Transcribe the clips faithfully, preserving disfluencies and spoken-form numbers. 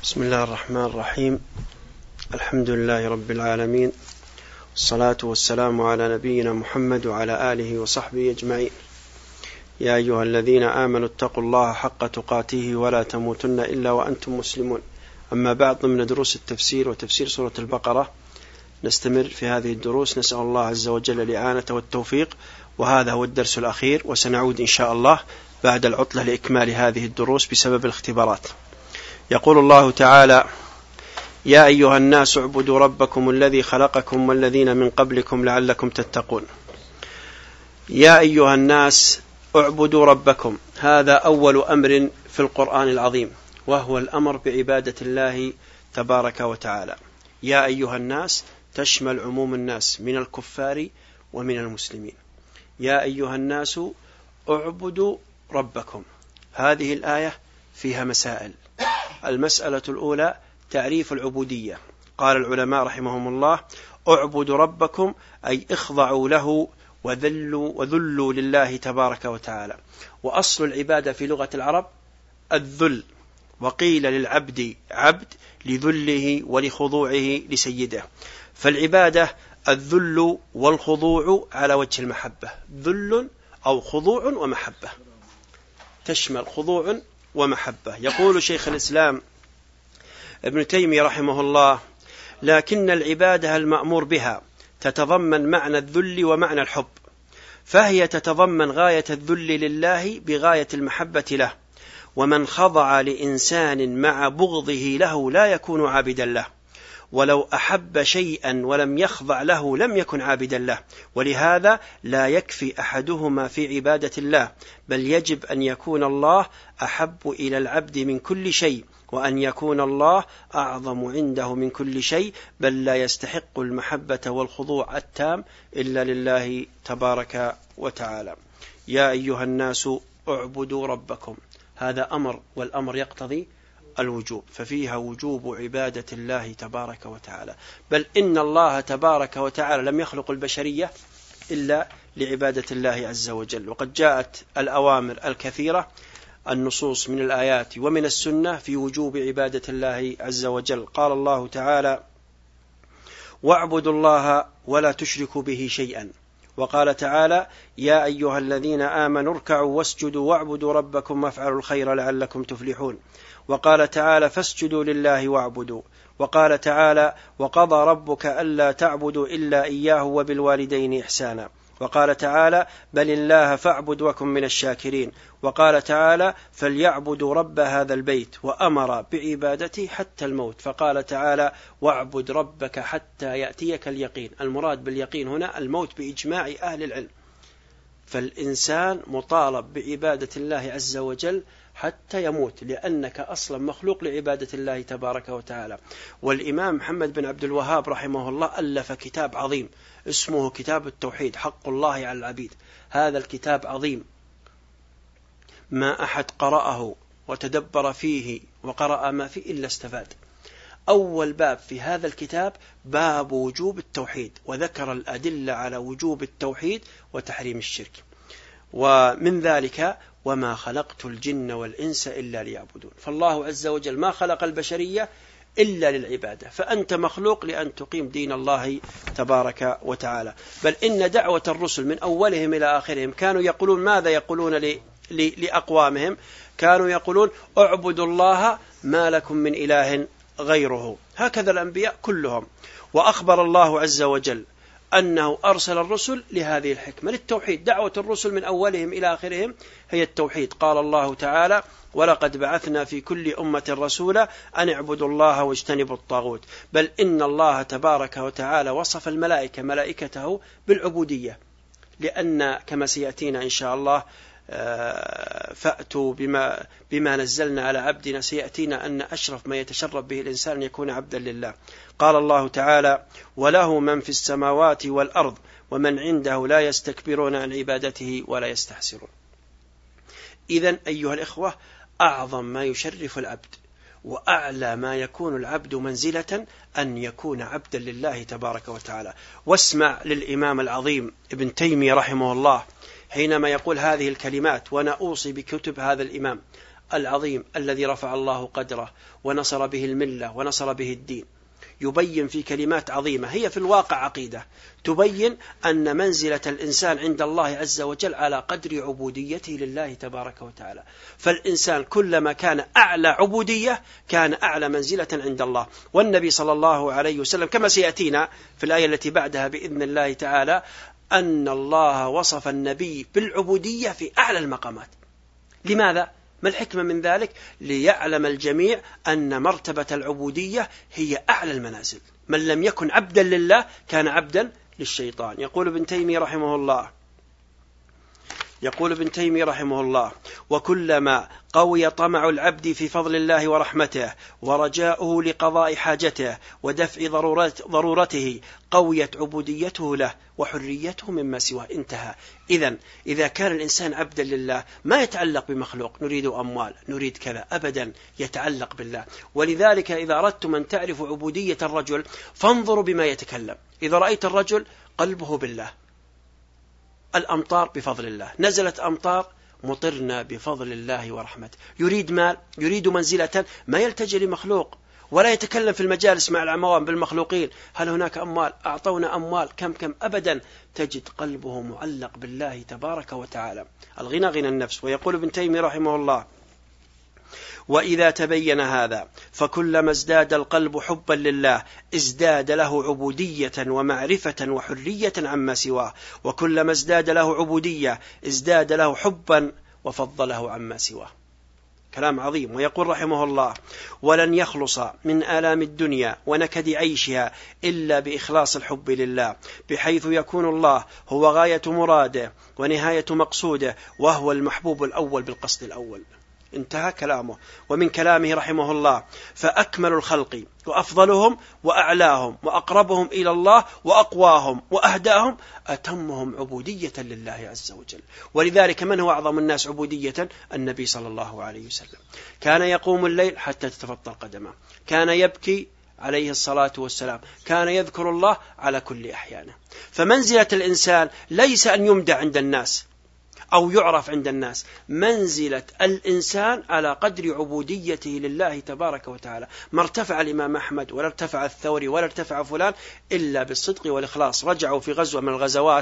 بسم الله الرحمن الرحيم. الحمد لله رب العالمين، والصلاة والسلام على نبينا محمد وعلى آله وصحبه أجمعين. يا أيها الذين آمنوا اتقوا الله حق تقاته ولا تموتن إلا وأنتم مسلمون. أما بعد، ضمن دروس التفسير وتفسير سورة البقرة نستمر في هذه الدروس، نسأل الله عز وجل الإعانة والتوفيق، وهذا هو الدرس الأخير، وسنعود إن شاء الله بعد العطلة لإكمال هذه الدروس بسبب الاختبارات. يقول الله تعالى: يا أيها الناس اعبدوا ربكم الذي خلقكم والذين من قبلكم لعلكم تتقون. يا أيها الناس اعبدوا ربكم، هذا أول أمر في القرآن العظيم، وهو الأمر بعبادة الله تبارك وتعالى. يا أيها الناس تشمل عموم الناس من الكفار ومن المسلمين. يا أيها الناس اعبدوا ربكم. هذه الآية فيها مسائل. المسألة الأولى تعريف العبودية. قال العلماء رحمهم الله: اعبدوا ربكم أي اخضعوا له وذلوا, وذلوا لله تبارك وتعالى. وأصل العبادة في لغة العرب الذل، وقيل للعبد عبد لذله ولخضوعه لسيده. فالعبادة الذل والخضوع على وجه المحبة، ذل أو خضوع ومحبة، تشمل خضوع ومحبة. يقول شيخ الإسلام ابن تيمية رحمه الله: لكن العبادة المأمور بها تتضمن معنى الذل ومعنى الحب، فهي تتضمن غاية الذل لله بغاية المحبة له. ومن خضع لإنسان مع بغضه له لا يكون عابدا له، ولو أحب شيئا ولم يخضع له لم يكن عابدا له. ولهذا لا يكفي أحدهما في عبادة الله، بل يجب أن يكون الله أحب إلى العبد من كل شيء، وأن يكون الله أعظم عنده من كل شيء، بل لا يستحق المحبة والخضوع التام إلا لله تبارك وتعالى. يا أيها الناس اعبدوا ربكم، هذا أمر، والأمر يقتضي الوجوب، ففيها وجوب عبادة الله تبارك وتعالى. بل إن الله تبارك وتعالى لم يخلق البشرية إلا لعبادة الله عز وجل. وقد جاءت الأوامر الكثيرة، النصوص من الآيات ومن السنة في وجوب عبادة الله عز وجل. قال الله تعالى: واعبدوا الله ولا تشركوا به شيئا. وقال تعالى: يا أيها الذين آمنوا اركعوا واسجدوا واعبدوا ربكم وافعلوا الخير لعلكم تفلحون. وقال تعالى: فاسجدوا لله واعبدوا. وقال تعالى: وقضى ربك ألا تعبدوا إلا إياه وبالوالدين إحسانا. وقال تعالى: بل الله فاعبد وكن من الشاكرين. وقال تعالى: فليعبدوا رب هذا البيت، وأمر بعبادته حتى الموت. فقال تعالى: واعبد ربك حتى يأتيك اليقين. المراد باليقين هنا الموت بإجماع أهل العلم. فالإنسان مطالب بعبادة الله عز وجل حتى يموت، لأنك أصلا مخلوق لعبادة الله تبارك وتعالى. والإمام محمد بن عبد الوهاب رحمه الله ألف كتاب عظيم اسمه كتاب التوحيد، حق الله على العبيد. هذا الكتاب عظيم، ما أحد قرأه وتدبر فيه وقرأ ما فيه إلا استفاد. أول باب في هذا الكتاب باب وجوب التوحيد، وذكر الأدلة على وجوب التوحيد وتحريم الشرك. ومن ذلك: وما خلقت الجن والإنس إلا ليعبدون. فالله عز وجل ما خلق البشرية إلا للعبادة، فأنت مخلوق لأن تقيم دين الله تبارك وتعالى. بل إن دعوة الرسل من أولهم إلى آخرهم كانوا يقولون ماذا؟ يقولون ل... ل... لأقوامهم، كانوا يقولون: اعبدوا الله ما لكم من إله غيره. هكذا الأنبياء كلهم. وأخبر الله عز وجل أنه أرسل الرسل لهذه الحكمة، للتوحيد. دعوة الرسل من أولهم إلى آخرهم هي التوحيد. قال الله تعالى: ولقد بعثنا في كل أمة رسولا أن اعبدوا الله واجتنبوا الطاغوت. بل إن الله تبارك وتعالى وصف الملائكة ملائكته بالعبودية، لأن كما سيأتينا إن شاء الله: فأتوا بما, بما نزلنا على عبدنا. سيأتينا أن أشرف ما يتشرف به الإنسان أن يكون عبدا لله. قال الله تعالى: وله من في السماوات والأرض ومن عنده لا يستكبرون عن عبادته ولا يستحسرون. إذن أيها الإخوة، أعظم ما يشرف العبد وأعلى ما يكون العبد منزلة أن يكون عبدا لله تبارك وتعالى. واسمع للإمام العظيم ابن تيمية رحمه الله حينما يقول هذه الكلمات، وأنا أوصي بكتب هذا الإمام: العظيم الذي رفع الله قدره ونصر به الملة ونصر به الدين، يبين في كلمات عظيمة هي في الواقع عقيدة تبين أن منزلة الإنسان عند الله عز وجل على قدر عبوديته لله تبارك وتعالى. فالإنسان كلما كان أعلى عبودية كان أعلى منزلة عند الله. والنبي صلى الله عليه وسلم كما سيأتينا في الآية التي بعدها بإذن الله تعالى أن الله وصف النبي بالعبودية في أعلى المقامات. لماذا؟ ما الحكمة من ذلك؟ ليعلم الجميع أن مرتبة العبودية هي أعلى المنازل. من لم يكن عبدا لله كان عبدا للشيطان. يقول ابن تيمية رحمه الله يقول ابن تيمية رحمه الله وكلما قوي طمع العبد في فضل الله ورحمته ورجاؤه لقضاء حاجته ودفع ضرورته قويت عبوديته له وحريته مما سواه. انتهى. إذن إذا كان الإنسان عبدا لله ما يتعلق بمخلوق نريد أموال نريد كذا، أبدا يتعلق بالله. ولذلك إذا أردتم أن تعرفوا عبودية الرجل فانظروا بما يتكلم. إذا رأيت الرجل قلبه بالله، الأمطار بفضل الله، نزلت أمطار مطرنا بفضل الله ورحمته، يريد مال يريد منزلة ما يلتجئ لمخلوق ولا يتكلم في المجالس مع العوام بالمخلوقين هل هناك أموال أعطونا أموال كم كم، أبدا تجد قلبه معلق بالله تبارك وتعالى. الغنى غنى النفس. ويقول ابن تيمية رحمه الله وإذا تبين هذا فكلما ازداد القلب حبا لله ازداد له عبودية ومعرفة وحرية عما سواه، وكلما ازداد له عبودية ازداد له حبا وفضله عما سواه. كلام عظيم. ويقول رحمه الله ولن يخلص من آلام الدنيا ونكد عيشها إلا بإخلاص الحب لله، بحيث يكون الله هو غاية مراده ونهاية مقصوده وهو المحبوب الأول بالقصد الأول. انتهى كلامه. ومن كلامه رحمه الله فأكمل الخلق وأفضلهم وأعلاهم وأقربهم إلى الله وأقواهم وأهداهم أتمهم عبودية لله عز وجل. ولذلك من هو أعظم الناس عبودية؟ النبي صلى الله عليه وسلم. كان يقوم الليل حتى تتفطر قدمه، كان يبكي عليه الصلاة والسلام، كان يذكر الله على كل أحيانه. فمنزلة الإنسان ليس أن يمدى عند الناس أو يعرف عند الناس، منزلة الإنسان على قدر عبوديته لله تبارك وتعالى. ما ارتفع الإمام أحمد ولا ارتفع الثوري ولا ارتفع فلان إلا بالصدق والإخلاص. رجعوا في غزوة من الغزوات،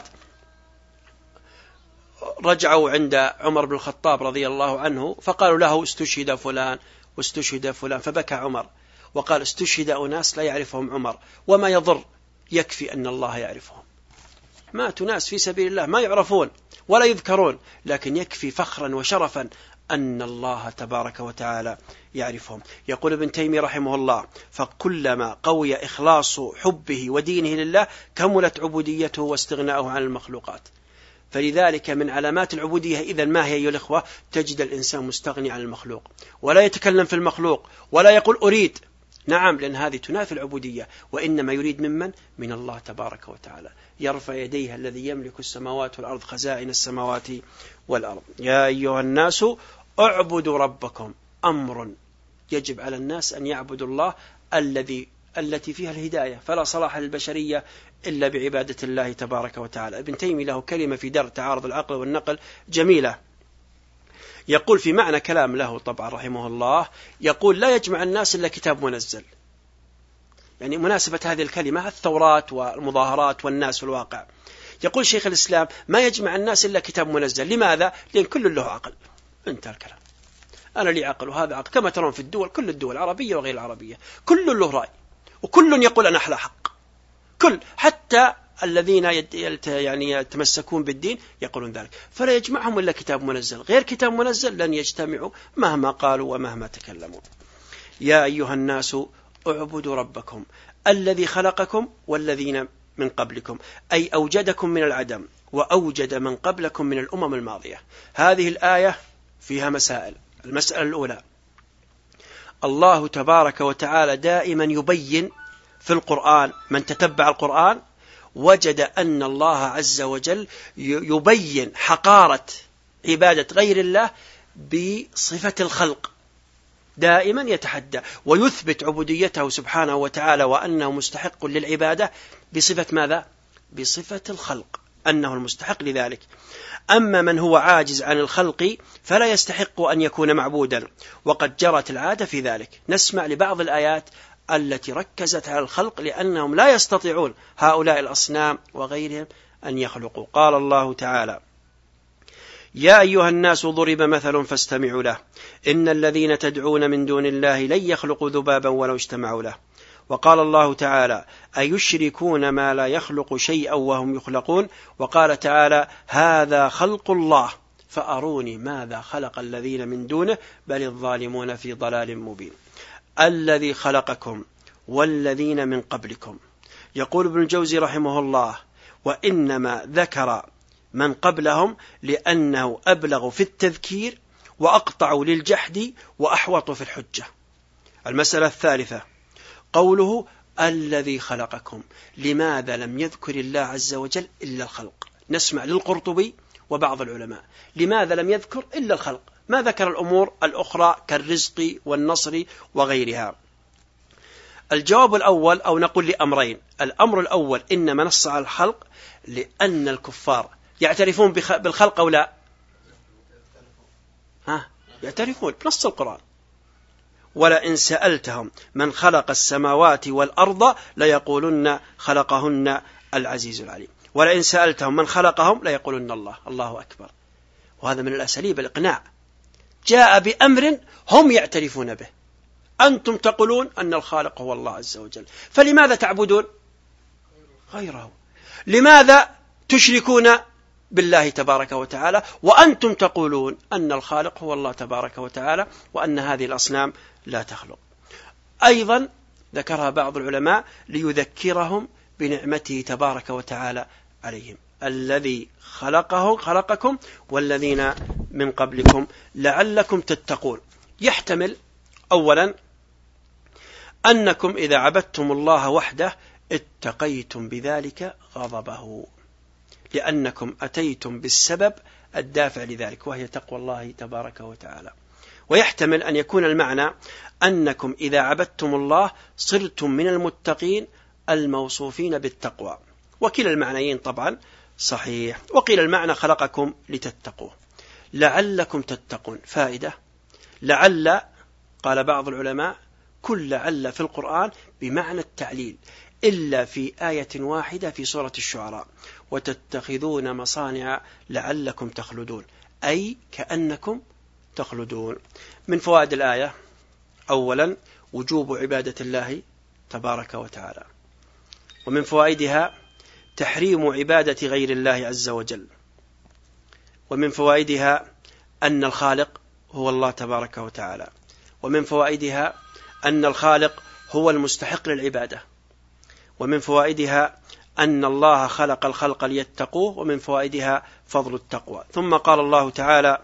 رجعوا عند عمر بن الخطاب رضي الله عنه فقالوا له استشهد فلان واستشهد فلان، فبكى عمر وقال استشهد أناس لا يعرفهم عمر وما يضر، يكفي أن الله يعرفهم. ماتوا ناس في سبيل الله ما يعرفون ولا يذكرون، لكن يكفي فخرا وشرفا أن الله تبارك وتعالى يعرفهم. يقول ابن تيمية رحمه الله فكلما قوي إخلاص حبه ودينه لله كملت عبوديته واستغناؤه عن المخلوقات. فلذلك من علامات العبودية إذن ما هي أيها الإخوة؟ تجد الإنسان مستغني عن المخلوق ولا يتكلم في المخلوق ولا يقول أريد. نعم، لأن هذه تنافي العبودية، وإنما يريد ممن؟ من الله تبارك وتعالى. يرفع يديه الذي يملك السماوات والأرض خزائن السماوات والأرض. يا أيها الناس اعبدوا ربكم. أمر يجب على الناس أن يعبدوا الله الذي التي فيها الهداية، فلا صلاح للبشرية إلا بعبادة الله تبارك وتعالى. ابن تيمية له كلمة في درء تعارض العقل والنقل جميلة، يقول في معنى كلام له طبعا رحمه الله، يقول لا يجمع الناس إلا كتاب منزل. يعني مناسبة هذه الكلمة الثورات والمظاهرات والناس في الواقع. يقول شيخ الإسلام ما يجمع الناس إلا كتاب منزل. لماذا؟ لأن كل له عقل. انتهى الكلام. أنا لي عقل وهذا عقل، كما ترون في الدول كل الدول العربية وغير العربية كل له رأي وكل يقول أنا أحلى حق. كل حتى الذين يعني يتمسكون بالدين يقولون ذلك. فلا يجمعهم إلا كتاب منزل، غير كتاب منزل لن يجتمعوا مهما قالوا ومهما تكلموا. يا أيها الناس اعبدوا ربكم الذي خلقكم والذين من قبلكم، أي أوجدكم من العدم وأوجد من قبلكم من الأمم الماضية. هذه الآية فيها مسائل. المسألة الأولى، الله تبارك وتعالى دائما يبين في القرآن، من تتبع القرآن وجد أن الله عز وجل يبين حقارة عبادة غير الله بصفة الخلق. دائما يتحدى ويثبت عبوديته سبحانه وتعالى وأنه مستحق للعبادة بصفة ماذا؟ بصفة الخلق. أنه المستحق لذلك. أما من هو عاجز عن الخلق فلا يستحق أن يكون معبودا، وقد جرت العادة في ذلك. نسمع لبعض الآيات التي ركزت على الخلق لأنهم لا يستطيعون هؤلاء الأصنام وغيرهم أن يخلقوا. قال الله تعالى: يا أيها الناس ضرب مثل فاستمعوا له إن الذين تدعون من دون الله لن يخلقوا ذبابا ولو اجتمعوا له. وقال الله تعالى: أيشركون ما لا يخلق شيئا وهم يخلقون. وقال تعالى: هذا خلق الله فأروني ماذا خلق الذين من دونه بل الظالمون في ضلال مبين. الذي خلقكم والذين من قبلكم. يقول ابن الجوزي رحمه الله: وإنما ذكر من قبلهم لأنه أبلغ في التذكير وأقطع للجحد وأحوط في الحجة. المسألة الثالثة قوله الذي خلقكم. لماذا لم يذكر الله عز وجل إلا الخلق؟ نسمع للقرطبي وبعض العلماء لماذا لم يذكر إلا الخلق، ما ذكر الأمور الأخرى كالرزق والنصر وغيرها؟ الجواب الأول، أو نقول لأمرين. الأمر الأول إنما نص على الخلق لأن الكفار يعترفون بالخلق أو لا؟ ها يعترفون بنص القرآن: ولئن سألتهم من خلق السماوات والأرض ليقولن خلقهن العزيز العليم. ولئن سألتهم من خلقهم ليقولن الله. الله أكبر. وهذا من الأساليب الإقناع. جاء بأمر هم يعترفون به. أنتم تقولون أن الخالق هو الله عز وجل، فلماذا تعبدون غيره؟ لماذا تشركون بالله تبارك وتعالى وأنتم تقولون أن الخالق هو الله تبارك وتعالى وأن هذه الأصنام لا تخلق؟ أيضا ذكرها بعض العلماء ليذكرهم بنعمته تبارك وتعالى عليهم: الذي خلقه خلقكم والذين من قبلكم لعلكم تتقون. يحتمل أولا أنكم إذا عبدتم الله وحده اتقيتم بذلك غضبه، لأنكم أتيتم بالسبب الدافع لذلك وهي تقوى الله تبارك وتعالى. ويحتمل أن يكون المعنى أنكم إذا عبدتم الله صرتم من المتقين الموصوفين بالتقوى، وكلا المعنيين طبعا صحيح. وقيل المعنى خلقكم لتتقوا، لعلكم تتقون. فائدة: لعل، قال بعض العلماء كل لعل في القرآن بمعنى التعليل إلا في آية واحدة في سورة الشعراء: وتتخذون مصانع لعلكم تخلدون، أي كأنكم تخلدون. من فوائد الآية: أولا وجوب عبادة الله تبارك وتعالى، ومن فوائدها تحريم عبادة غير الله عز وجل، ومن فوائدها أن الخالق هو الله تبارك وتعالى، ومن فوائدها أن الخالق هو المستحق للعبادة، ومن فوائدها أن الله خلق الخلق ليتقوه، ومن فوائدها فضل التقوى. ثم قال الله تعالى: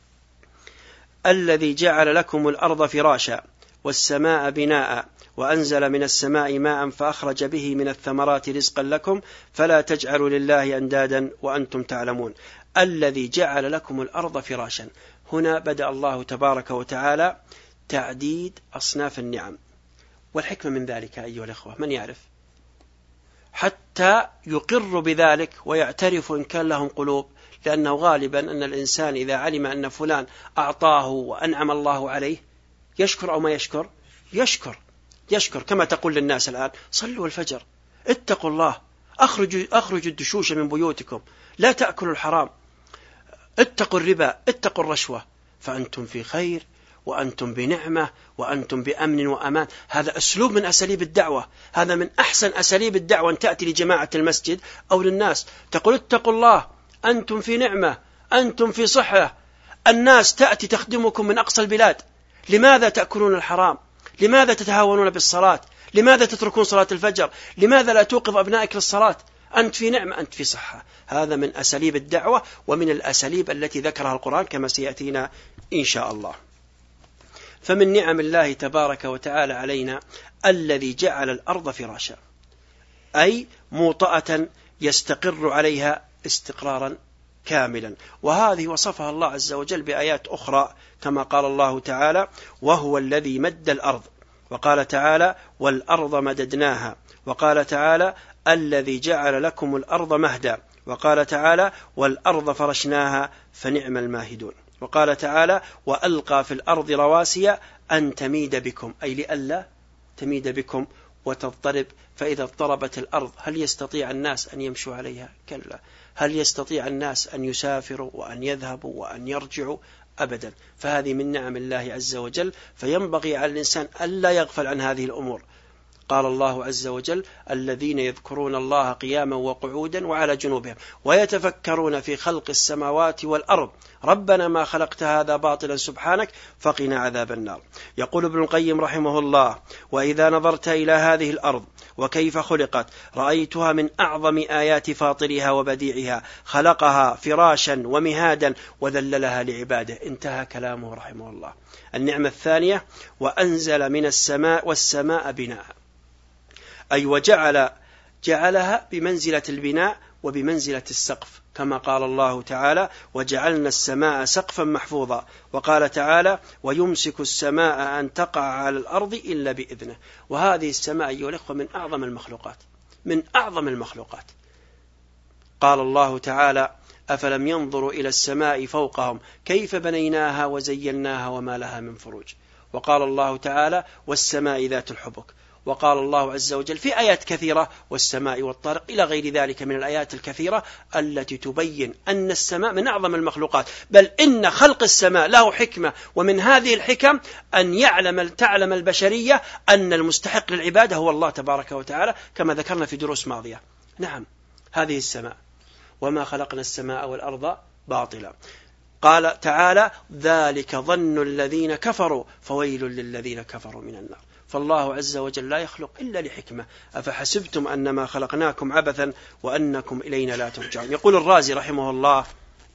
الذي جعل لكم الأرض فراشا والسماء بناء وأنزل من السماء ماء فأخرج به من الثمرات رزقا لكم فلا تجعلوا لله أندادا وأنتم تعلمون. الذي جعل لكم الأرض فراشا. هنا بدأ الله تبارك وتعالى تعديد أصناف النعم، والحكمة من ذلك أيها الأخوة من يعرف؟ حتى يقر بذلك ويعترف إن كان لهم قلوب، لأنه غالبا أن الإنسان إذا علم أن فلان أعطاه وأنعم الله عليه يشكر أو ما يشكر؟ يشكر يشكر كما تقول للناس الآن: صلوا الفجر، اتقوا الله، أخرجوا, أخرجوا الدشوش من بيوتكم، لا تأكلوا الحرام، اتقوا الربا، اتقوا الرشوة، فأنتم في خير وأنتم بنعمة وأنتم بأمن وأمان. هذا أسلوب من أساليب الدعوة، هذا من أحسن أساليب الدعوة. أن تأتي لجماعة المسجد أو للناس تقول: اتقوا الله، أنتم في نعمة، أنتم في صحة. الناس تأتي تخدمكم من أقصى البلاد، لماذا تأكلون الحرام؟ لماذا تتهاونون بالصلاة؟ لماذا تتركون صلاة الفجر؟ لماذا لا توقظ أبنائك للصلاة؟ أنت في نعمة، أنت في صحة. هذا من أساليب الدعوة ومن الأساليب التي ذكرها القرآن كما سيأتينا إن شاء الله. فمن نعم الله تبارك وتعالى علينا الذي جعل الأرض فراشا، أي موطأة يستقر عليها استقرارا كاملا. وهذه وصفها الله عز وجل بآيات أخرى كما قال الله تعالى: وهو الذي مد الأرض، وقال تعالى: والأرض مددناها، وقال تعالى: الذي جعل لكم الأرض مهدا وقال تعالى والأرض فرشناها فنعم الماهدون. وقال تعالى وألقى في الأرض رواسي أن تميد بكم، أي لئلا تميد بكم وتضطرب، فإذا اضطربت الأرض هل يستطيع الناس أن يمشوا عليها؟ كلا. هل يستطيع الناس أن يسافروا وأن يذهبوا وأن يرجعوا؟ أبدا. فهذه من نعم الله عز وجل، فينبغي على الإنسان ألا يغفل عن هذه الأمور. قال الله عز وجل الذين يذكرون الله قياما وقعودا وعلى جنوبهم ويتفكرون في خلق السماوات والأرض ربنا ما خلقت هذا باطلا سبحانك فقنا عذاب النار. يقول ابن القيم رحمه الله وإذا نظرت إلى هذه الأرض وكيف خلقت رأيتها من أعظم آيات فاطرها وبديعها، خلقها فراشا ومهادا وذللها لعباده. انتهى كلامه رحمه الله. النعمة الثانية وأنزل من السماء والسماء بناء، أي وجعل جعلها بمنزلة البناء وبمنزلة السقف، كما قال الله تعالى وجعلنا السماء سقفا محفوظا. وقال تعالى ويمسك السماء أن تقع على الأرض إلا بإذنه. وهذه السماء أيها الأخوة من أعظم المخلوقات، من أعظم المخلوقات. قال الله تعالى أفلم ينظروا إلى السماء فوقهم كيف بنيناها وزيناها وما لها من فروج. وقال الله تعالى والسماء ذات الحبك. وقال الله عز وجل في آيات كثيرة والسماء والطارق إلى غير ذلك من الآيات الكثيرة التي تبين أن السماء من أعظم المخلوقات، بل إن خلق السماء له حكمة، ومن هذه الحكم أن يعلم تعلم البشرية أن المستحق للعبادة هو الله تبارك وتعالى، كما ذكرنا في دروس ماضية. نعم هذه السماء وما خلقنا السماء والأرض باطلا. قال تعالى ذلك ظن الذين كفروا فويل للذين كفروا من النار. فالله عز وجل لا يخلق إلا لحكمة. أفحسبتم أنما خلقناكم عبثا وأنكم إلينا لا ترجعون. يقول الرازي رحمه الله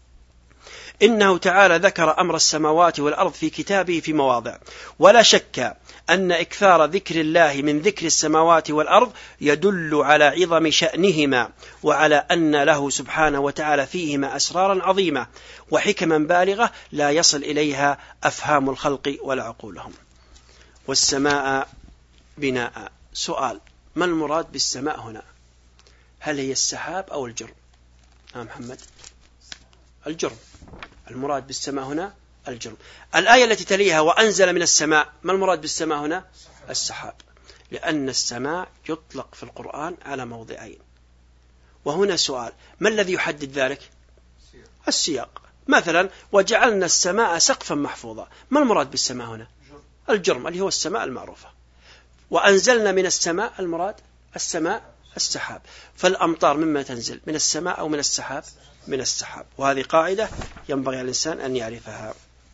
إنه تعالى ذكر أمر السماوات والأرض في كتابه في مواضع، ولا شك أن إكثار ذكر الله من ذكر السماوات والأرض يدل على عظم شأنهما، وعلى أن له سبحانه وتعالى فيهما أسرارا عظيمة وحكما بالغة لا يصل إليها أفهام الخلق ولا عقولهم. والسماء بناء. سؤال: ما المراد بالسماء هنا؟ هل هي السحاب أو الجرم؟ آه محمد، الجرم. المراد بالسماء هنا الجرم. الآية التي تليها وأنزل من السماء، ما المراد بالسماء هنا؟ السحاب، لأن السماء يطلق في القرآن على موضعين. وهنا سؤال: ما الذي يحدد ذلك؟ السياق. مثلا وجعلنا السماء سقفا محفوظا، ما المراد بالسماء هنا؟ الجرم اللي هو السماء المعروفة. وأنزلنا من السماء، المراد السماء السحاب. فالأمطار مما تنزل من السماء أو من السحاب؟ من السحاب. وهذه قاعدة ينبغي على الإنسان أن يعرفها.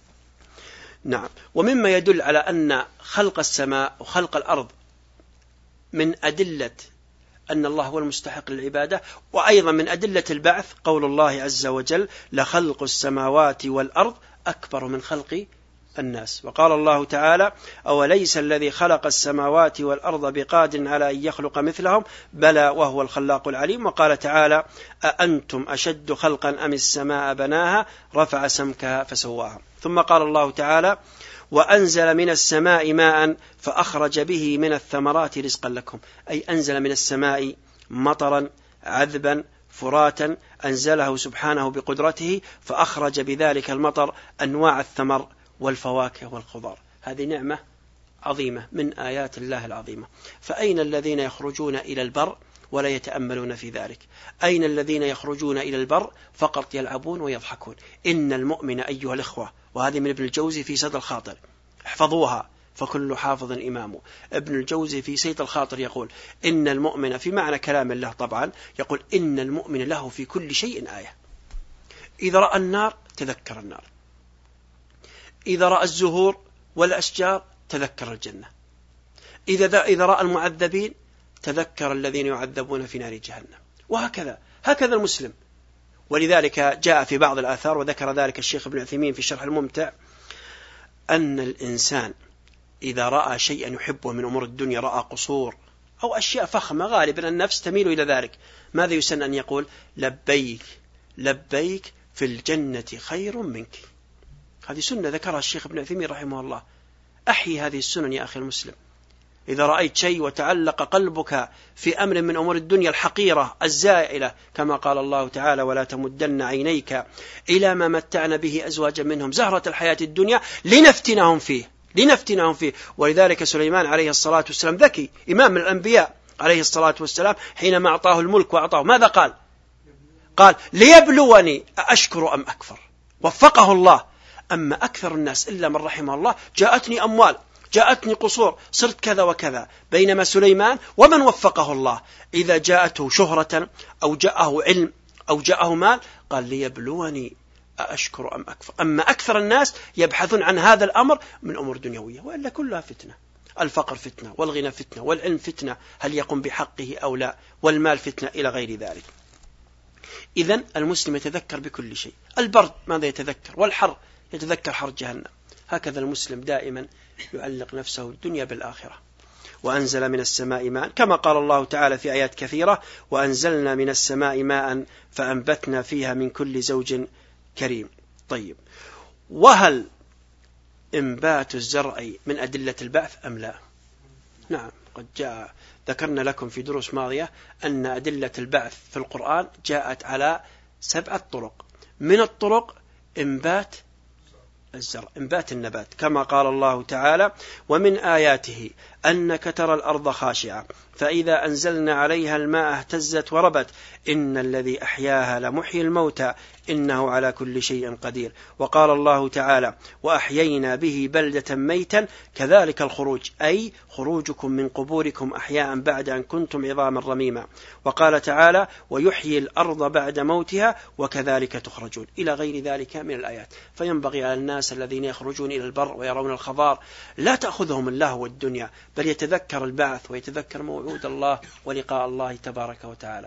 نعم. ومما يدل على أن خلق السماء وخلق الأرض من أدلة أن الله هو المستحق للعبادة، وأيضا من أدلة البعث قول الله عز وجل لخلق السماوات والأرض أكبر من خلق الناس. وقال الله تعالى أوليس الذي خلق السماوات والأرض بقادر على أن يخلق مثلهم بلى وهو الخلاق العليم. وقال تعالى أأنتم أشد خلقا أم السماء بناها رفع سمكها فسواها. ثم قال الله تعالى وأنزل من السماء ماء فأخرج به من الثمرات رزقا لكم، أي أنزل من السماء مطرا عذبا فراتا أنزله سبحانه بقدرته، فأخرج بذلك المطر أنواع الثمر والفواكه والخضار. هذه نعمة عظيمة من آيات الله العظيمة. فأين الذين يخرجون إلى البر ولا يتأملون في ذلك؟ أين الذين يخرجون إلى البر فقط يلعبون ويضحكون؟ إن المؤمن أيها الإخوة، وهذه من ابن الجوزي في سد الخاطر، احفظوها فكل حافظ إمامه. ابن الجوزي في سيد الخاطر يقول إن المؤمن، في معنى كلام الله طبعا، يقول إن المؤمن له في كل شيء آية. إذا رأى النار تذكر النار، إذا رأى الزهور والأشجار تذكر الجنة، إذا إذا رأى المعذبين تذكر الذين يعذبون في نار جهنم، وهكذا هكذا المسلم. ولذلك جاء في بعض الآثار، وذكر ذلك الشيخ ابن عثيمين في الشرح الممتع، أن الإنسان إذا رأى شيئا يحبه من أمور الدنيا، رأى قصور أو أشياء فخمة، غالبا النفس تميل إلى ذلك، ماذا يسن أن يقول؟ لبيك لبيك في الجنة خير منك. هذه سنة ذكرها الشيخ ابن عثيمين رحمه الله. أحيي هذه السنن يا أخي المسلم. إذا رأيت شيء وتعلق قلبك في أمر من أمور الدنيا الحقيرة الزائلة، كما قال الله تعالى: ولا تمدن عينيك إلى ما متعنا به أزواجا منهم زهرة الحياة الدنيا لنفتنهم فيه لنفتنهم فيه ولذلك سليمان عليه الصلاة والسلام ذكي، إمام من الأنبياء عليه الصلاة والسلام، حينما أعطاه الملك وأعطاه ماذا قال؟ قال: ليبلوني أأشكر أم أكفر. وفقه الله. أما أكثر الناس إلا من رحمه الله جاءتني أموال، جاءتني قصور، صرت كذا وكذا. بينما سليمان ومن وفقه الله إذا جاءته شهرة أو جاءه علم أو جاءه مال قال: ليبلوني أأشكر أم أكفر. أما أكثر الناس يبحثون عن هذا الأمر من أمور دنيوية، وإلا كلها فتنة. الفقر فتنة، والغنى فتنة، والعلم فتنة هل يقوم بحقه أو لا، والمال فتنة، إلى غير ذلك. إذن المسلم يتذكر بكل شيء. البرد ماذا يتذكر؟ والحر يتذكر حر جهنم. هكذا المسلم دائما يعلق نفسه الدنيا بالآخرة. وأنزل من السماء ماء، كما قال الله تعالى في آيات كثيرة: وأنزلنا من السماء ماء فأنبتنا فيها من كل زوج كريم. طيب، وهل إنبات الزرع من أدلة البعث أم لا؟ نعم، قد جاء ذكرنا لكم في دروس ماضية أن أدلة البعث في القرآن جاءت على سبعة طرق. من الطرق إنبات الزرع، إنبات النبات، كما قال الله تعالى: ومن آياته أنك ترى الأرض خاشعة فإذا أنزلنا عليها الماء اهتزت وربت إن الذي أحياها لمحيي الموتى إنه على كل شيء قدير. وقال الله تعالى: وأحيينا به بلدة ميتا كذلك الخروج، أي خروجكم من قبوركم أحياء بعد أن كنتم عظاما رميما. وقال تعالى: ويحيي الأرض بعد موتها وكذلك تخرجون، إلى غير ذلك من الآيات. فينبغي على الناس الذين يخرجون إلى البر ويرون الخضار لا تأخذهم الله والدنيا، بل يتذكر البعث ويتذكر موعود الله ولقاء الله تبارك وتعالى.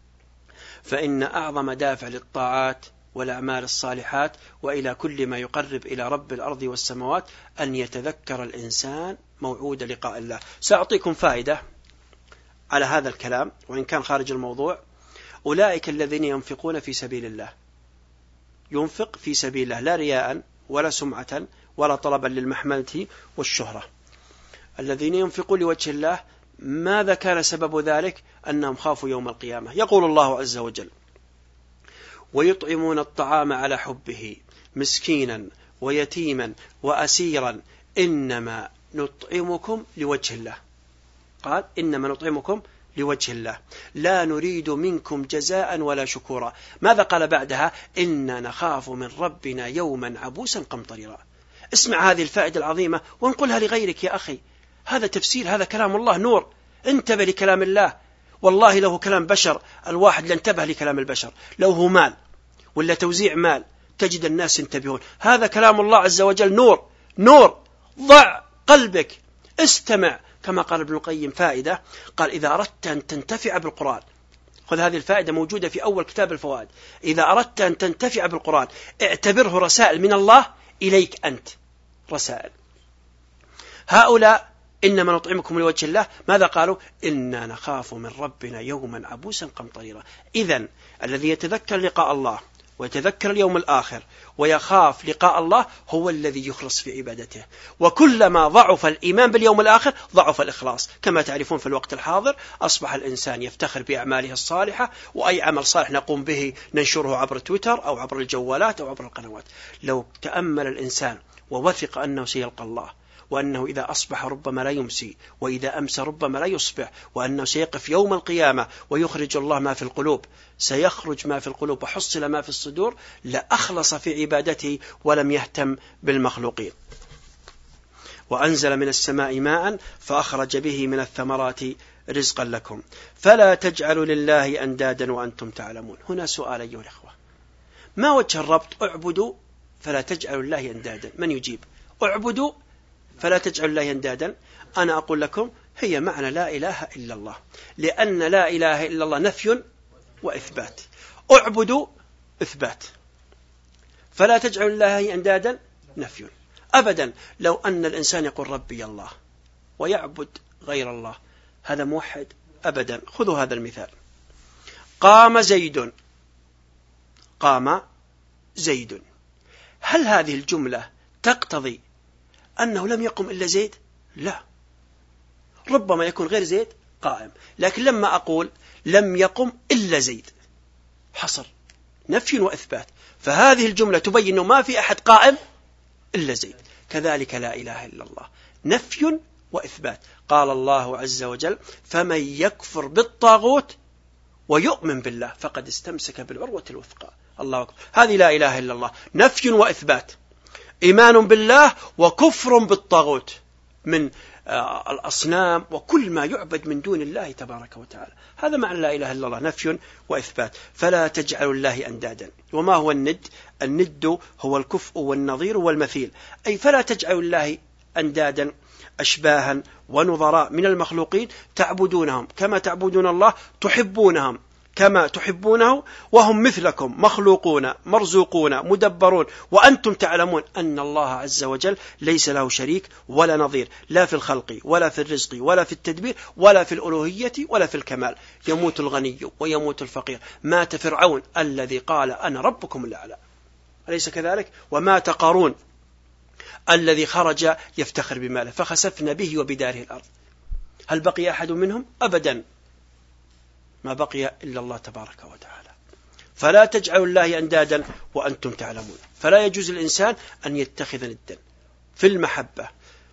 فإن أعظم دافع للطاعات والأعمال الصالحات وإلى كل ما يقرب إلى رب الأرض والسماوات أن يتذكر الإنسان موعود لقاء الله. سأعطيكم فائدة على هذا الكلام وإن كان خارج الموضوع. أولئك الذين ينفقون في سبيل الله، ينفق في سبيل الله لا رياء ولا سمعة ولا طلبا للمحمدة والشهرة. الذين ينفقون لوجه الله، ماذا كان سبب ذلك؟ أنهم خافوا يوم القيامة. يقول الله عز وجل: ويطعمون الطعام على حبه مسكينا ويتيما وأسيرا إنما نطعمكم لوجه الله. قال: إنما نطعمكم لوجه الله لا نريد منكم جزاء ولا شكورا. ماذا قال بعدها؟ إنا نخاف من ربنا يوما عبوسا قمطريرا. اسمع هذه الفائدة العظيمة وانقلها لغيرك يا أخي. هذا تفسير، هذا كلام الله نور. انتبه لكلام الله. والله له كلام بشر الواحد لا انتبه لكلام البشر، لو هو مال ولا توزيع مال تجد الناس ينتبهون. هذا كلام الله عز وجل نور نور. ضع قلبك، استمع. كما قال ابن القيم فائدة، قال: إذا أردت أن تنتفع بالقرآن، خذ هذه الفائدة موجودة في أول كتاب الفوائد، إذا أردت أن تنتفع بالقرآن اعتبره رسائل من الله إليك أنت. رسائل هؤلاء إنما نطعمكم لوجه الله، ماذا قالوا؟ إنا نخاف من ربنا يوما عبوسا قمطريرا. إذن الذي يتذكر لقاء الله ويتذكر اليوم الآخر ويخاف لقاء الله هو الذي يخلص في عبادته. وكلما ضعف الإيمان باليوم الآخر ضعف الإخلاص. كما تعرفون في الوقت الحاضر أصبح الإنسان يفتخر بأعماله الصالحة، وأي عمل صالح نقوم به ننشره عبر تويتر أو عبر الجوالات أو عبر القنوات. لو تأمل الإنسان ووثق أنه سيلقى الله، وأنه إذا أصبح ربما لا يمسي، وإذا أمسى ربما لا يصبح، وأنه سيقف يوم القيامة ويخرج الله ما في القلوب، سيخرج ما في القلوب وحصل ما في الصدور، لأخلص في عبادته ولم يهتم بالمخلوقين. وأنزل من السماء ماء فأخرج به من الثمرات رزقا لكم فلا تجعلوا لله أندادا وأنتم تعلمون. هنا سؤال أيها الأخوة، ما وجه الربط؟ اعبدوا فلا تجعلوا لله أندادا. من يجيب؟ اعبدوا فلا تجعلوا الله أندادا. أنا أقول لكم هي معنى لا إله إلا الله، لأن لا إله إلا الله نفي وإثبات. اعبدوا إثبات، فلا تجعلوا الله أندادا نفي. أبدا لو أن الإنسان يقول ربي الله ويعبد غير الله، هذا موحد؟ أبدا. خذوا هذا المثال: قام زيد، قام زيد. هل هذه الجملة تقتضي أنه لم يقم إلا زيد؟ لا، ربما يكون غير زيد قائم، لكن لما أقول لم يقم إلا زيد حصر نفي وإثبات، فهذه الجملة تبين أنه ما في أحد قائم إلا زيد. كذلك لا إله إلا الله نفي وإثبات. قال الله عز وجل فمن يكفر بالطاغوت ويؤمن بالله فقد استمسك بالعروة الوثقى. الله أكبر. هذه لا إله إلا الله نفي وإثبات، إيمان بالله وكفر بالطاغوت من الأصنام وكل ما يعبد من دون الله تبارك وتعالى. هذا معنى لا إله إلا الله نفي وإثبات. فلا تجعلوا الله أندادا. وما هو الند؟ الند هو الكفء والنظير والمثيل، أي فلا تجعلوا الله أندادا أشباها ونظراء من المخلوقين تعبدونهم كما تعبدون الله، تحبونهم كما تحبونه، وهم مثلكم مخلوقون مرزوقون مدبرون، وأنتم تعلمون أن الله عز وجل ليس له شريك ولا نظير، لا في الخلق ولا في الرزق ولا في التدبير ولا في الألوهية ولا في الكمال. يموت الغني ويموت الفقير. مات فرعون الذي قال أنا ربكم الأعلى، أليس كذلك؟ ومات قارون الذي خرج يفتخر بماله فخسفنا به وبداره الأرض. هل بقي أحد منهم؟ أبدا، ما بقي إلا الله تبارك وتعالى. فلا تجعلوا الله أندادا وأنتم تعلمون. فلا يجوز الإنسان أن يتخذ ندا في المحبة.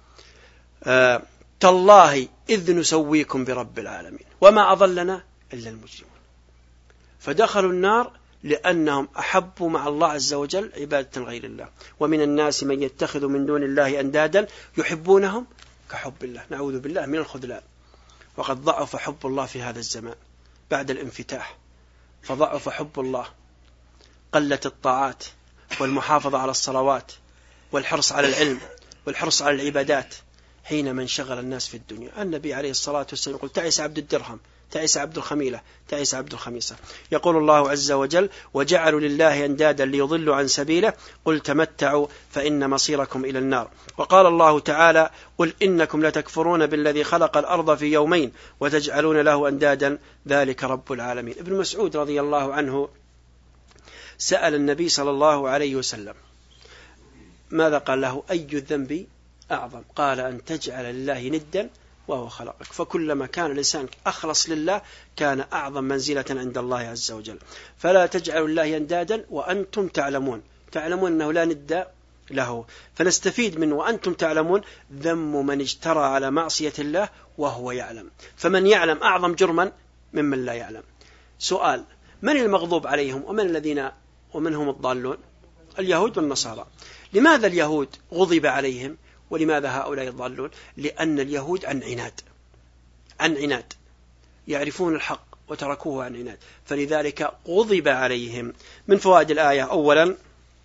آه تالله إذ نسويكم برب العالمين وما أضلنا إلا المجرمون. فدخلوا النار لأنهم أحبوا مع الله عز وجل عبادة غير الله. ومن الناس من يتخذ من دون الله أندادا يحبونهم كحب الله، نعوذ بالله من الخذلان. وقد ضعف حب الله في هذا الزمان بعد الانفتاح، فضعف حب الله، قلت الطاعات والمحافظة على الصلوات والحرص على العلم والحرص على العبادات حينما انشغل الناس في الدنيا. النبي عليه الصلاة والسلام يقول تعس عبد الدرهم، تعس عبد الخميلة، تعس عبد الخميسة. يقول الله عز وجل وجعلوا لله أندادا ليضلوا عن سبيله قل تمتعوا فإن مصيركم إلى النار. وقال الله تعالى قل إنكم لتكفرون بالذي خلق الأرض في يومين وتجعلون له أندادا ذلك رب العالمين. ابن مسعود رضي الله عنه سأل النبي صلى الله عليه وسلم ماذا قال له؟ أي الذنب أعظم؟ قال أن تجعل لله ندا وهو خلقك. فكلما كان الإنسان أخلص لله كان أعظم منزلة عند الله عز وجل. فلا تجعلوا الله أندادا وأنتم تعلمون، تعلمون أنه لا ند له. فنستفيد من وأنتم تعلمون ذم من اجترى على معصية الله وهو يعلم. فمن يعلم أعظم جرما ممن لا يعلم. سؤال: من المغضوب عليهم ومن الذين ومن هم الضالون؟ اليهود والنصارى. لماذا اليهود غضب عليهم ولماذا هؤلاء الضالون؟ لأن اليهود عن عناد عن عناد يعرفون الحق وتركوه عن عناد، فلذلك غضب عليهم. من فوائد الآية: أولا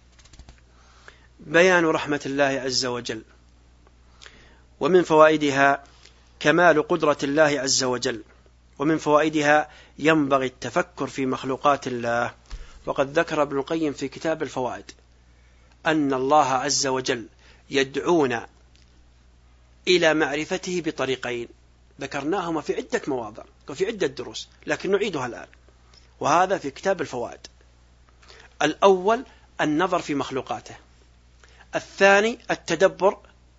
بيان رحمة الله عز وجل، ومن فوائدها كمال قدرة الله عز وجل، ومن فوائدها ينبغي التفكر في مخلوقات الله. وقد ذكر ابن القيم في كتاب الفوائد أن الله عز وجل يدعونا إلى معرفته بطريقين ذكرناهما في عدة مواضع وفي عدة دروس، لكن نعيدها الآن، وهذا في كتاب الفوائد. الأول النظر في مخلوقاته، الثاني التدبر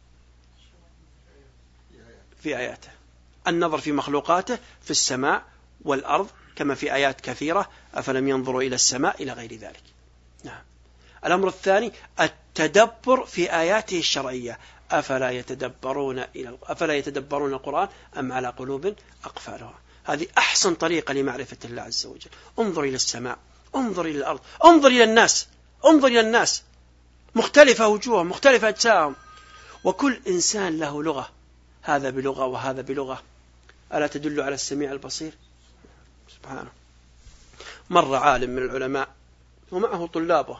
في آياته. النظر في مخلوقاته في السماء والأرض كما في آيات كثيرة: أفلم ينظروا إلى السماء إلى غير ذلك. نعم. الأمر الثاني التدبر في آياته الشرعية: أفلا يتدبرون إلى أفلا يتدبرون القرآن أم على قلوب أقفالها. هذه أحسن طريقة لمعرفة الله عز وجل. انظر إلى السماء، انظر إلى الأرض، انظر إلى الناس، انظر إلى الناس مختلفة وجوههم، مختلفة أجسامهم، وكل إنسان له لغة، هذا بلغة وهذا بلغة. ألا تدل على السميع البصير؟ سبحانه. مر عالم من العلماء ومعه طلابه،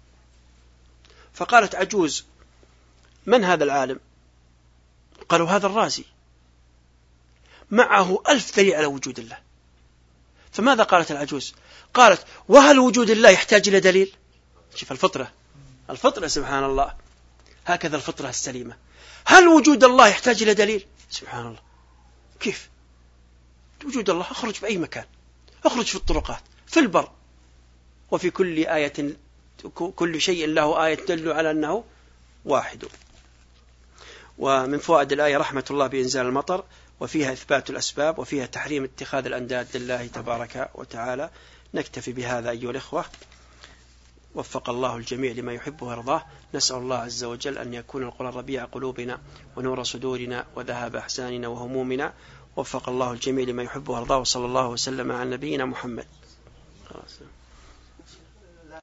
فقالت عجوز: من هذا العالم؟ قالوا: هذا الرازي، معه ألف دليل على وجود الله. فماذا قالت العجوز؟ قالت: وهل وجود الله يحتاج إلى دليل؟ شوف الفطرة، الفطرة سبحان الله، هكذا الفطرة السليمة. هل وجود الله يحتاج إلى دليل؟ سبحان الله. كيف وجود الله؟ أخرج في أي مكان، أخرج في الطرقات، في البر، وفي كل آية، كل شيء له آية تدل على أنه واحد. ومن فوائد الآية رحمة الله بإنزال المطر، وفيها إثبات الأسباب وفيها تحريم اتخاذ الأنداد لله تبارك وتعالى. نكتفي بهذا أيها الإخوة، وفق الله الجميع لما يحبه ويرضاه. نسأل الله عز وجل أن يكون القرآن ربيع قلوبنا ونور صدورنا وذهاب أحزاننا وهمومنا. وفق الله الجميع لما يحبه ويرضاه، وصلى الله وسلم على نبينا محمد. خلاص.